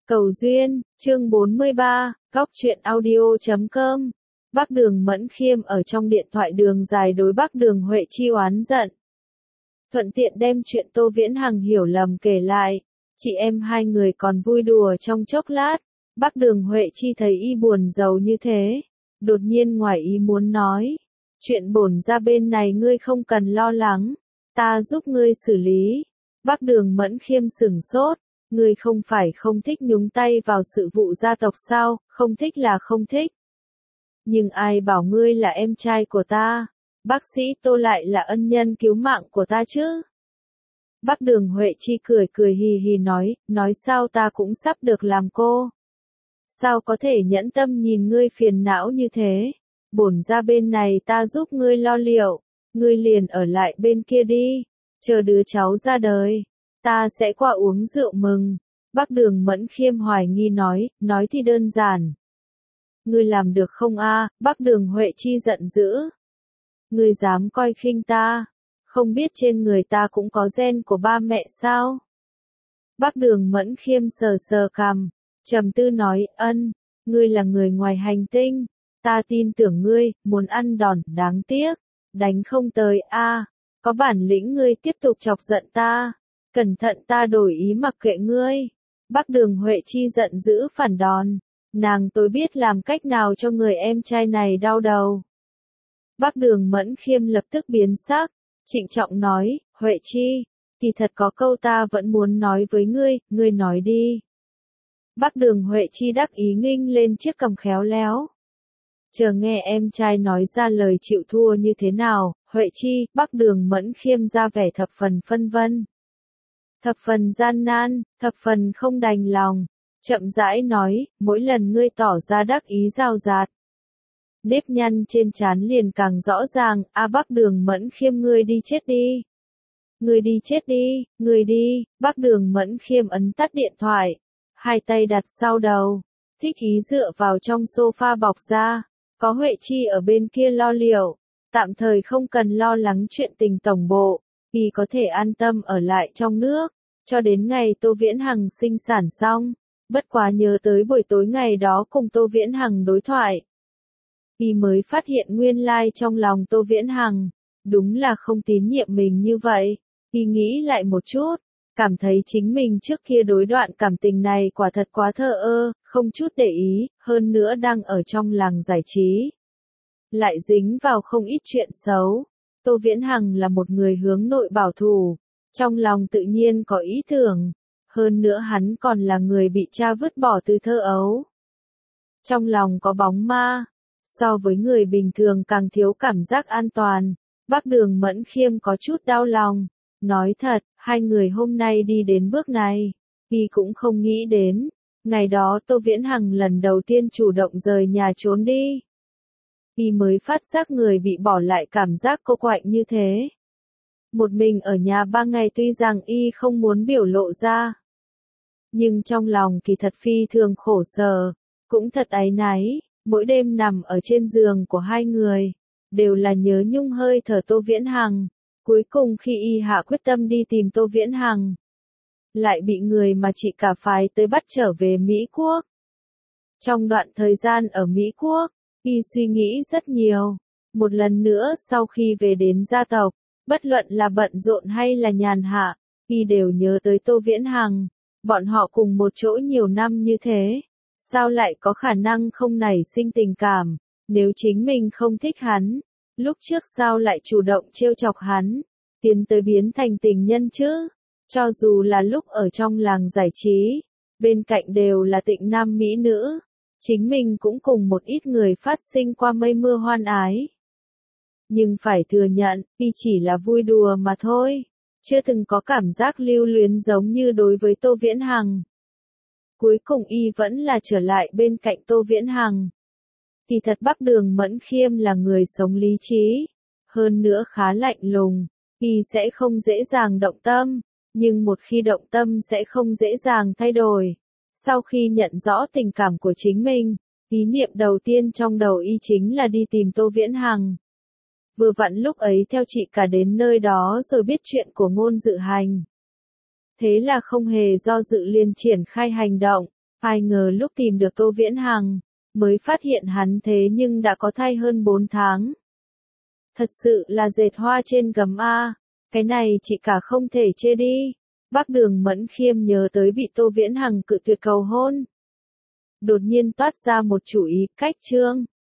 Cầu duyên, chương 43, Góc truyện audio.com. Bác Đường Mẫn Khiêm ở trong điện thoại đường dài đối Bác Đường Huệ Chi oán giận. Thuận tiện đem chuyện Tô Viễn Hằng hiểu lầm kể lại. Chị em hai người còn vui đùa trong chốc lát. Bác Đường Huệ Chi thấy y buồn rầu như thế. Đột nhiên ngoài ý muốn nói. Chuyện bổn ra bên này ngươi không cần lo lắng. Ta giúp ngươi xử lý. Bác Đường Mẫn Khiêm sửng sốt. Ngươi không phải không thích nhúng tay vào sự vụ gia tộc sao, không thích là không thích. Nhưng ai bảo ngươi là em trai của ta, bác sĩ Tô lại là ân nhân cứu mạng của ta chứ. Bác Đường Huệ Chi cười cười hì hì nói sao ta cũng sắp được làm cô. Sao có thể nhẫn tâm nhìn ngươi phiền não như thế, bổn ra bên này ta giúp ngươi lo liệu, ngươi liền ở lại bên kia đi, chờ đứa cháu ra đời. Ta sẽ qua uống rượu mừng. Bác Đường Mẫn Khiêm hoài nghi nói thì đơn giản. Ngươi làm được không a? Bác Đường Huệ Chi giận dữ. Ngươi dám coi khinh ta, không biết trên người ta cũng có gen của ba mẹ sao? Bác Đường Mẫn Khiêm sờ sờ cằm, trầm tư nói, ngươi là người ngoài hành tinh, ta tin tưởng ngươi, muốn ăn đòn, đáng tiếc, đánh không tới a. Có bản lĩnh ngươi tiếp tục chọc giận ta. Cẩn thận ta đổi ý mặc kệ ngươi. Bác Đường Huệ Chi giận dữ phản đòn. Nàng tôi biết làm cách nào cho người em trai này đau đầu. Bác Đường Mẫn Khiêm lập tức biến sắc, trịnh trọng nói, Huệ Chi, kỳ thật có câu ta vẫn muốn nói với ngươi nói đi. Bác Đường Huệ Chi đắc ý nghinh lên chiếc cằm khéo léo. Chờ nghe em trai nói ra lời chịu thua như thế nào, Huệ Chi, Bác Đường Mẫn Khiêm ra vẻ thập phần phân vân. Thập phần gian nan, thập phần không đành lòng, chậm rãi nói, mỗi lần ngươi tỏ ra đắc ý rào rạt. Nếp nhăn trên trán liền càng rõ ràng, Bác Đường Mẫn Khiêm ngươi đi chết đi. Ngươi đi chết đi, ngươi đi. Bác Đường Mẫn Khiêm ấn tắt điện thoại, hai tay đặt sau đầu, thích ý dựa vào trong sofa bọc ra, có Huệ Chi ở bên kia lo liệu, tạm thời không cần lo lắng chuyện tình tổng bộ, y có thể an tâm ở lại trong nước. Cho đến ngày Tô Viễn Hằng sinh sản xong, bất quá nhớ tới buổi tối ngày đó cùng Tô Viễn Hằng đối thoại. Y mới phát hiện nguyên lai trong lòng Tô Viễn Hằng, đúng là không tín nhiệm mình như vậy. Y nghĩ lại một chút, cảm thấy chính mình trước kia đối đoạn cảm tình này quả thật quá thờ ơ, không chút để ý, hơn nữa đang ở trong làng giải trí. Lại dính vào không ít chuyện xấu. Tô Viễn Hằng là một người hướng nội bảo thủ. Trong lòng tự nhiên có ý tưởng, hơn nữa hắn còn là người bị cha vứt bỏ từ thơ ấu. Trong lòng có bóng ma, so với người bình thường càng thiếu cảm giác an toàn. Bác Đường Mẫn Khiêm có chút đau lòng, nói thật, hai người hôm nay đi đến bước này, y cũng không nghĩ đến, ngày đó Tô Viễn Hằng lần đầu tiên chủ động rời nhà trốn đi. Y mới phát giác người bị bỏ lại cảm giác cô quạnh như thế. Một mình ở nhà 3 ngày tuy rằng y không muốn biểu lộ ra. Nhưng trong lòng kỳ thật phi thường khổ sở, cũng thật áy náy, mỗi đêm nằm ở trên giường của hai người, đều là nhớ nhung hơi thở Tô Viễn Hằng. Cuối cùng khi y hạ quyết tâm đi tìm Tô Viễn Hằng, lại bị người mà chị cả phái tới bắt trở về Mỹ Quốc. Trong đoạn thời gian ở Mỹ Quốc, y suy nghĩ rất nhiều. Một lần nữa sau khi về đến gia tộc, bất luận là bận rộn hay là nhàn hạ, y đều nhớ tới Tô Viễn Hằng. Bọn họ cùng một chỗ nhiều năm như thế, sao lại có khả năng không nảy sinh tình cảm, nếu chính mình không thích hắn, lúc trước sao lại chủ động trêu chọc hắn, tiến tới biến thành tình nhân chứ? Cho dù là lúc ở trong làng giải trí, bên cạnh đều là tịnh nam mỹ nữ, chính mình cũng cùng một ít người phát sinh qua mây mưa hoan ái. Nhưng phải thừa nhận, y chỉ là vui đùa mà thôi, chưa từng có cảm giác lưu luyến giống như đối với Tô Viễn Hằng. Cuối cùng y vẫn là trở lại bên cạnh Tô Viễn Hằng. Thì thật Bác Đường Mẫn Khiêm là người sống lý trí, hơn nữa khá lạnh lùng, y sẽ không dễ dàng động tâm, nhưng một khi động tâm sẽ không dễ dàng thay đổi. Sau khi nhận rõ tình cảm của chính mình, ý niệm đầu tiên trong đầu y chính là đi tìm Tô Viễn Hằng. Vừa vặn lúc ấy theo chị cả đến nơi đó rồi biết chuyện của Ngôn Dự Hành. Thế là không hề do dự liền triển khai hành động, Ai ngờ lúc tìm được Tô Viễn Hằng, mới phát hiện hắn thế nhưng đã có thai hơn 4 tháng. Thật sự là dệt hoa trên gấm a, cái này chị cả không thể chê đi. Bác Đường Mẫn Khiêm nhớ tới bị Tô Viễn Hằng cự tuyệt cầu hôn. Đột nhiên toát ra một chủ ý, cách trương.